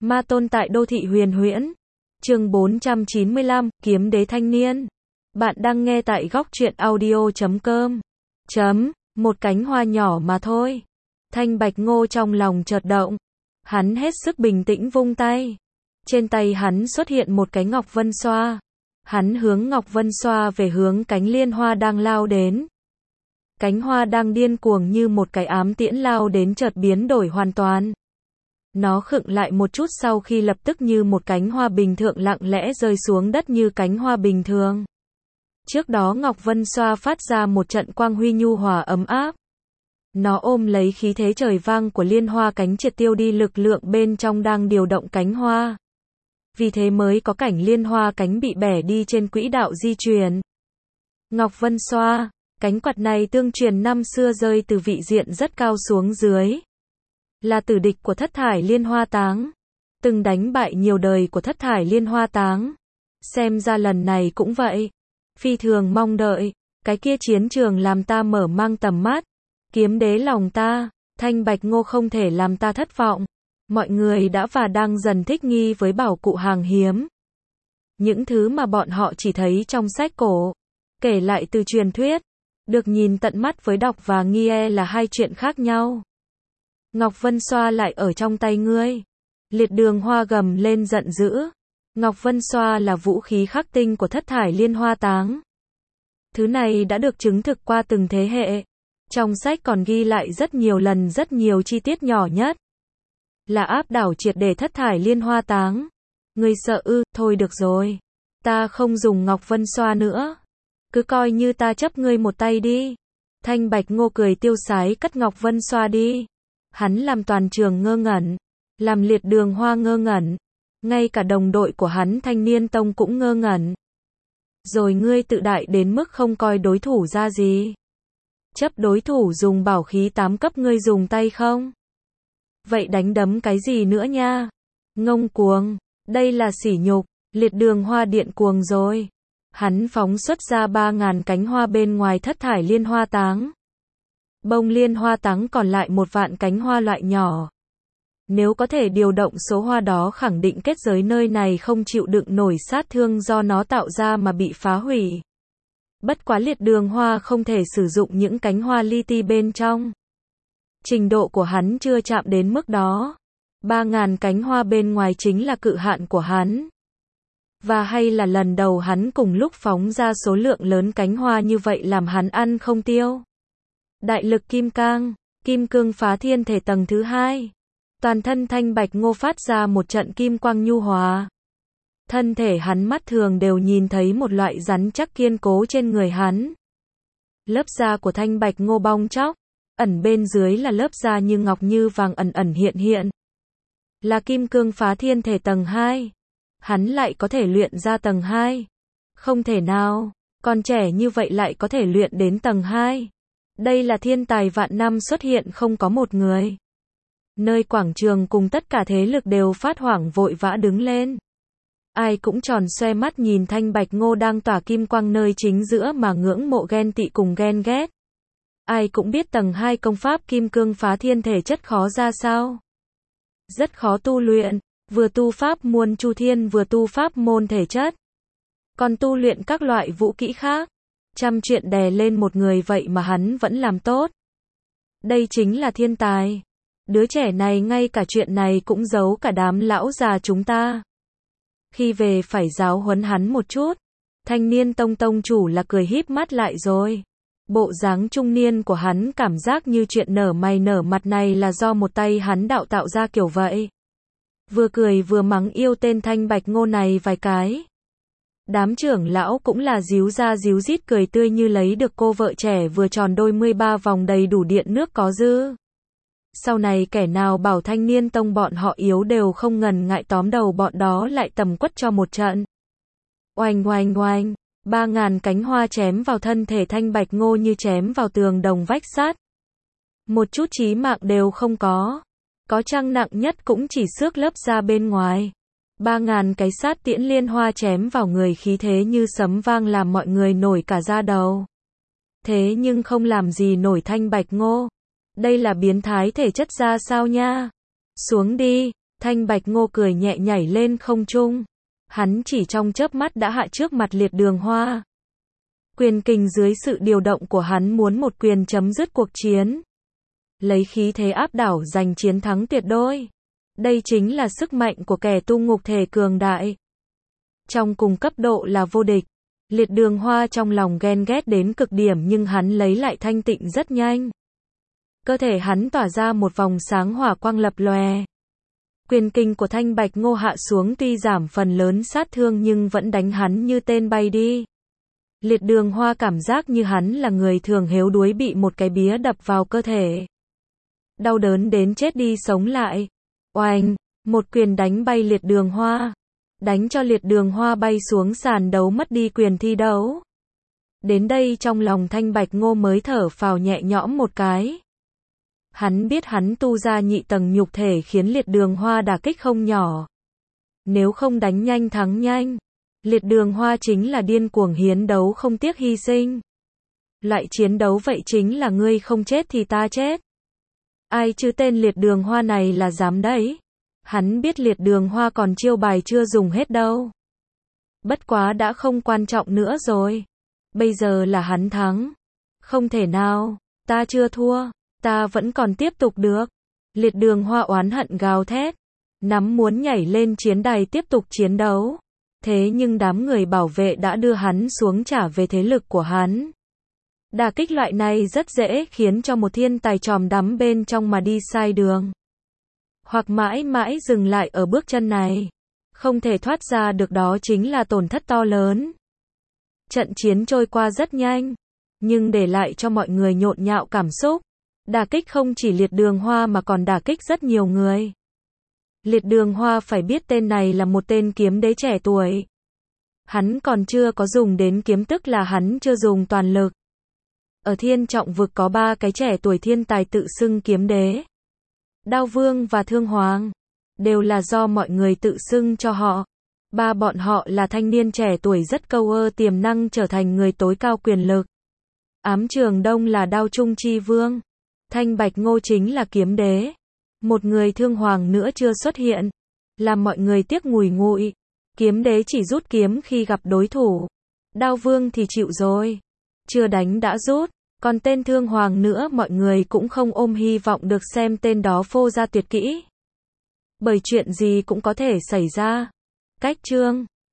Ma tôn tại đô thị huyền huyễn. Chương 495, Kiếm đế thanh niên. Bạn đang nghe tại góc truyện audio.com. Một cánh hoa nhỏ mà thôi. Thanh Bạch Ngô trong lòng chợt động. Hắn hết sức bình tĩnh vung tay. Trên tay hắn xuất hiện một cái ngọc vân xoa. Hắn hướng ngọc vân xoa về hướng cánh liên hoa đang lao đến. Cánh hoa đang điên cuồng như một cái ám tiễn lao đến chợt biến đổi hoàn toàn. Nó khựng lại một chút sau khi lập tức như một cánh hoa bình thường lặng lẽ rơi xuống đất như cánh hoa bình thường. Trước đó Ngọc Vân xoa phát ra một trận quang huy nhu hòa ấm áp. Nó ôm lấy khí thế trời vang của liên hoa cánh triệt tiêu đi lực lượng bên trong đang điều động cánh hoa. Vì thế mới có cảnh liên hoa cánh bị bẻ đi trên quỹ đạo di chuyển. Ngọc Vân xoa, cánh quạt này tương truyền năm xưa rơi từ vị diện rất cao xuống dưới. Là tử địch của thất thải liên hoa táng. Từng đánh bại nhiều đời của thất thải liên hoa táng. Xem ra lần này cũng vậy. Phi thường mong đợi. Cái kia chiến trường làm ta mở mang tầm mắt. Kiếm đế lòng ta. Thanh Bạch Ngô không thể làm ta thất vọng. Mọi người đã và đang dần thích nghi với bảo cụ hàng hiếm. Những thứ mà bọn họ chỉ thấy trong sách cổ. Kể lại từ truyền thuyết. Được nhìn tận mắt với đọc và nghe là hai chuyện khác nhau. Ngọc Vân xoa lại ở trong tay ngươi. Liệt Đường Hoa gầm lên giận dữ. Ngọc Vân xoa là vũ khí khắc tinh của thất thải liên hoa táng. Thứ này đã được chứng thực qua từng thế hệ. Trong sách còn ghi lại rất nhiều lần rất nhiều chi tiết nhỏ nhất. Là áp đảo triệt để thất thải liên hoa táng. Ngươi sợ ư? Thôi được rồi. Ta không dùng Ngọc Vân xoa nữa. Cứ coi như ta chấp ngươi một tay đi. Thanh Bạch Ngô cười tiêu sái cất Ngọc Vân xoa đi. Hắn làm toàn trường ngơ ngẩn. Làm Liệt Đường Hoa ngơ ngẩn. Ngay cả đồng đội của hắn Thanh Niên Tông cũng ngơ ngẩn. Rồi ngươi tự đại đến mức không coi đối thủ ra gì. Chấp đối thủ dùng bảo khí 8 cấp ngươi dùng tay không? Vậy đánh đấm cái gì nữa nha? Ngông cuồng. Đây là sỉ nhục. Liệt Đường Hoa điện cuồng rồi. Hắn phóng xuất ra 3.000 cánh hoa bên ngoài thất thải liên hoa táng. Bông liên hoa táng còn lại 1 vạn cánh hoa loại nhỏ. Nếu có thể điều động số hoa đó khẳng định kết giới nơi này không chịu đựng nổi sát thương do nó tạo ra mà bị phá hủy. Bất quá Liệt Đường Hoa không thể sử dụng những cánh hoa li ti bên trong. Trình độ của hắn chưa chạm đến mức đó. 3.000 cánh hoa bên ngoài chính là cự hạn của hắn. Và hay là lần đầu hắn cùng lúc phóng ra số lượng lớn cánh hoa như vậy làm hắn ăn không tiêu. Đại lực kim cang, kim cương phá thiên thể tầng thứ 2. Toàn thân Thanh Bạch Ngô phát ra một trận kim quang nhu hòa. Thân thể hắn mắt thường đều nhìn thấy một loại rắn chắc kiên cố trên người hắn. Lớp da của Thanh Bạch Ngô bong tróc, ẩn bên dưới là lớp da như ngọc như vàng ẩn ẩn hiện hiện. Là kim cương phá thiên thể tầng 2. Hắn lại có thể luyện ra tầng 2. Không thể nào, còn trẻ như vậy lại có thể luyện đến tầng 2. Đây là thiên tài vạn năm xuất hiện không có một người. Nơi quảng trường cùng tất cả thế lực đều phát hoảng vội vã đứng lên. Ai cũng tròn xoe mắt nhìn Thanh Bạch Ngô đang tỏa kim quang nơi chính giữa mà ngưỡng mộ ghen tị cùng ghen ghét. Ai cũng biết tầng 2 công pháp kim cương phá thiên thể chất khó ra sao. Rất khó tu luyện, vừa tu pháp muôn chu thiên vừa tu pháp môn thể chất. Còn tu luyện các loại vũ kỹ khác. Trăm chuyện đè lên một người vậy mà hắn vẫn làm tốt. Đây chính là thiên tài. Đứa trẻ này ngay cả chuyện này cũng giấu cả đám lão già chúng ta. Khi về phải giáo huấn hắn một chút. Thanh Niên Tông tông chủ là cười híp mắt lại rồi. Bộ dáng trung niên của hắn cảm giác như chuyện nở mày nở mặt này là do một tay hắn đạo tạo ra kiểu vậy. Vừa cười vừa mắng yêu tên Thanh Bạch Ngô này vài cái. Đám trưởng lão cũng là díu ra díu dít cười tươi như lấy được cô vợ trẻ vừa tròn đôi 13 vòng đầy đủ điện nước có dư. Sau này kẻ nào bảo Thanh Niên Tông bọn họ yếu đều không ngần ngại tóm đầu bọn đó lại tầm quất cho một trận. Oanh oanh oanh, 3.000 cánh hoa chém vào thân thể Thanh Bạch Ngô như chém vào tường đồng vách sắt. Một chút chí mạng đều không có. Có chăng nặng nhất cũng chỉ xước lớp da bên ngoài. 3.000 cái sát tiễn liên hoa chém vào người khí thế như sấm vang làm mọi người nổi cả da đầu. Thế nhưng không làm gì nổi Thanh Bạch Ngô. Đây là biến thái thể chất ra sao nha. Xuống đi. Thanh Bạch Ngô cười nhẹ nhảy lên không trung. Hắn chỉ trong chớp mắt đã hạ trước mặt Liệt Đường Hoa. Quyền kình dưới sự điều động của hắn muốn một quyền chấm dứt cuộc chiến. Lấy khí thế áp đảo giành chiến thắng tuyệt đối. Đây chính là sức mạnh của kẻ tu ngục thể cường đại. Trong cùng cấp độ là vô địch. Liệt Đường Hoa trong lòng ghen ghét đến cực điểm nhưng hắn lấy lại thanh tịnh rất nhanh. Cơ thể hắn tỏa ra một vòng sáng hỏa quang lập lòe. Quyền kình của Thanh Bạch Ngô hạ xuống tuy giảm phần lớn sát thương nhưng vẫn đánh hắn như tên bay đi. Liệt Đường Hoa cảm giác như hắn là người thường yếu đuối bị một cái bía đập vào cơ thể. Đau đớn đến chết đi sống lại. Oanh, một quyền đánh bay Liệt Đường Hoa. Đánh cho Liệt Đường Hoa bay xuống sàn đấu mất đi quyền thi đấu. Đến đây trong lòng Thanh Bạch Ngô mới thở phào nhẹ nhõm một cái. Hắn biết hắn tu ra nhị tầng nhục thể khiến Liệt Đường Hoa đả kích không nhỏ. Nếu không đánh nhanh thắng nhanh. Liệt Đường Hoa chính là điên cuồng hiến đấu không tiếc hy sinh. Loại chiến đấu vậy chính là ngươi không chết thì ta chết. Ai chứ tên Liệt Đường Hoa này là dám đấy. Hắn biết Liệt Đường Hoa còn chiêu bài chưa dùng hết đâu. Bất quá đã không quan trọng nữa rồi. Bây giờ là hắn thắng. Không thể nào, ta chưa thua, ta vẫn còn tiếp tục được. Liệt Đường Hoa oán hận gào thét. Nắm muốn nhảy lên chiến đài tiếp tục chiến đấu. Thế nhưng đám người bảo vệ đã đưa hắn xuống trả về thế lực của hắn. Đả kích loại này rất dễ khiến cho một thiên tài tròm đắm bên trong mà đi sai đường. Hoặc mãi mãi dừng lại ở bước chân này. Không thể thoát ra được đó chính là tổn thất to lớn. Trận chiến trôi qua rất nhanh. Nhưng để lại cho mọi người nhộn nhạo cảm xúc. Đả kích không chỉ Liệt Đường Hoa mà còn đả kích rất nhiều người. Liệt Đường Hoa phải biết tên này là một tên kiếm đế trẻ tuổi. Hắn còn chưa có dùng đến kiếm tức là hắn chưa dùng toàn lực. Ở Thiên Trọng Vực có 3 cái trẻ tuổi thiên tài tự xưng kiếm đế. Đao Vương và Thương Hoàng. Đều là do mọi người tự xưng cho họ. Ba bọn họ là thanh niên trẻ tuổi rất câu ơ tiềm năng trở thành người tối cao quyền lực. Ám Trường Đông là Đao Trung Chi Vương. Thanh Bạch Ngô chính là kiếm đế. Một người Thương Hoàng nữa chưa xuất hiện. Làm mọi người tiếc ngùi ngụi. Kiếm đế chỉ rút kiếm khi gặp đối thủ. Đao Vương thì chịu rồi. Chưa đánh đã rút. Còn tên Thương Hoàng nữa mọi người cũng không ôm hy vọng được xem tên đó phô ra tuyệt kỹ. Bởi chuyện gì cũng có thể xảy ra. Cách chương